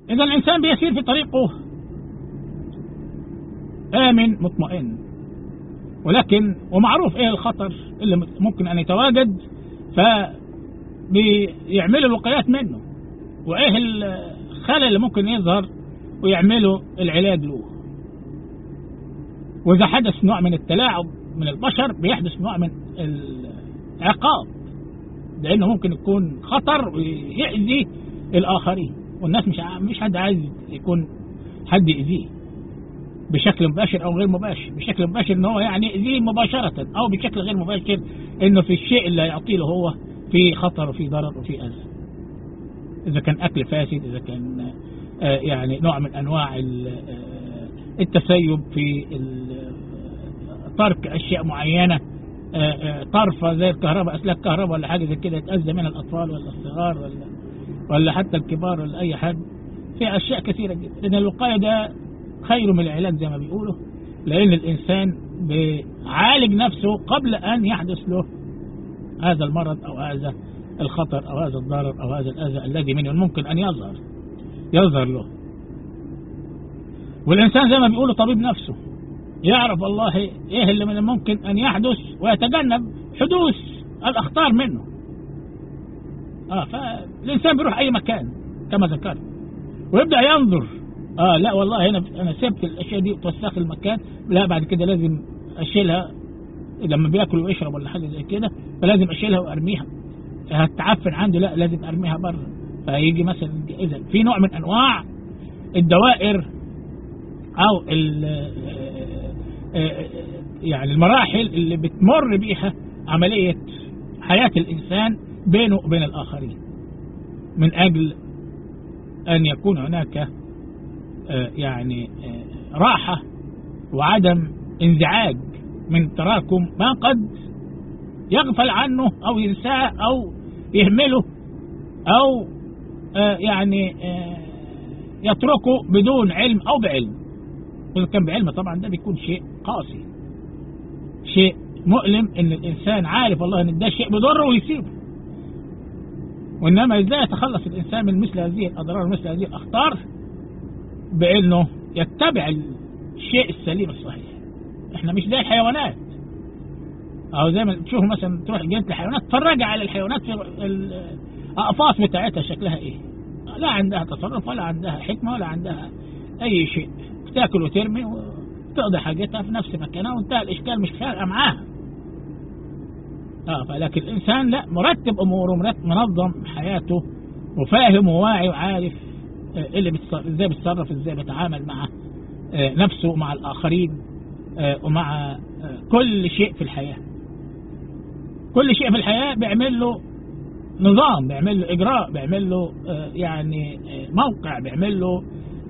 إذا الإنسان بيسير في طريقه آمن مطمئن، ولكن ومعروف إيه الخطر اللي ممكن أن يتواجد، فبيعملوا الوقايات منه، وإيه الخلل اللي ممكن يظهر ويعملوا العلاج له. وإذا حدث نوع من التلاعب من البشر بيحدث نوع من العقاب، لأنه ممكن يكون خطر ويأذي الآخرين، والناس مش حد عايز يكون حد يأذيه بشكل مباشر أو غير مباشر. بشكل مباشر إنه هو يعني يأذيه مباشرة، أو بشكل غير مباشر إنه في الشيء اللي يعطيه له هو في خطر وفي ضرر وفي أذى. إذا كان أكل فاسد، إذا كان يعني نوع من أنواع التسيب في ترك أشياء معينة، طرفة زي الكهرباء، أسلاك كهرباء ولا حاجة زي كده يتأذى منها الأطفال ولا الصغار ولا حتى الكبار ولا أي حد. في أشياء كثيرة جدا، لأن الوقاية ده خير من العلاج زي ما بيقولوا، لأن الإنسان بيعالج نفسه قبل أن يحدث له هذا المرض أو هذا الخطر أو هذا الضرر أو هذا الأذى الذي من ممكن أن يظهر له. والإنسان زي ما بيقولوا طبيب نفسه، يعرف والله إيه اللي من الممكن أن يحدث ويتجنب حدوث الأخطار منه. فالإنسان بيروح أي مكان كما ذكرت ويبدأ ينظر، لا والله أنا سبت الأشياء دي وتوسخ المكان، لا بعد كده لازم أشيلها. لما بياكل ويشرب ولا حاجة زي كده فلازم أشيلها وأرميها. هتعفن عنده، لا لازم أرميها بره. فيجي مثلا إذا في نوع من أنواع الدوائر أو يعني المراحل اللي بتمر بيها عملية حياة الإنسان بينه وبين الآخرين، من أجل أن يكون هناك يعني راحة وعدم انزعاج من تراكم ما قد يغفل عنه أو ينساه أو يهمله أو يعني يتركه بدون علم أو بعلم. إذا كان بعلم طبعا ده بيكون شيء قاسي، شيء مؤلم، إن الإنسان عارف والله إن ده شيء بيضره ويسيبه. وإنما إزاي يتخلص الإنسان من مثل هذه الأضرار ومثل هذه الأخطار؟ بأنه يتبع الشيء السليم الصحيح. إحنا مش زي الحيوانات، أو زي ما تشوفوا مثلا تروح جنينة الحيوانات تتفرج على الحيوانات في الأقفاص بتاعتها شكلها إيه، لا عندها تصرف ولا عندها حكمة ولا عندها أي شيء، تاكل وترمي وتقضي حاجتها في نفس مكانها وانتهى الإشكال، مش فارقة معاها. فلكن الإنسان لا، مرتب أموره، منظم حياته، وفاهم وواعي وعارف ازاي بيتصرف، ازاي بيتعامل مع نفسه ومع الآخرين ومع كل شيء في الحياة. كل شيء في الحياة بيعمل له نظام، بيعمل له إجراء، بيعمل له يعني موقع، بيعمل له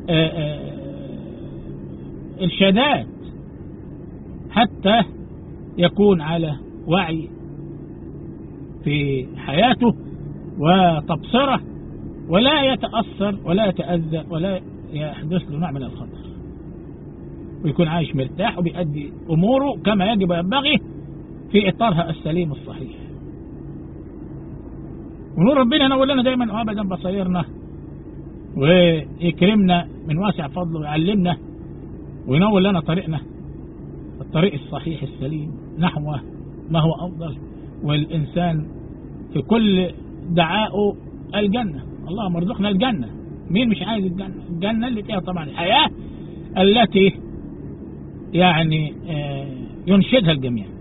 إرشادات حتى يكون على وعي في حياته وتبصره، ولا يتأثر ولا يتأذى ولا يحدث له نوع من الخطر، ويكون عايش مرتاح وبيؤدي أموره كما يجب وينبغي في إطارها السليم الصحيح. ونور ربنا ينور لنا دائما وأبدا بصيرنا، ويكرمنا من واسع فضله، ويعلمنا وينور لنا طريقنا، الطريق الصحيح السليم نحو ما هو أفضل، والإنسان في كل دعائه الجنة. اللهم ارزقنا الجنة. مين مش عايز الجنة؟ الجنة اللي فيها طبعا الحياة التي يعني ينشدها الجميع.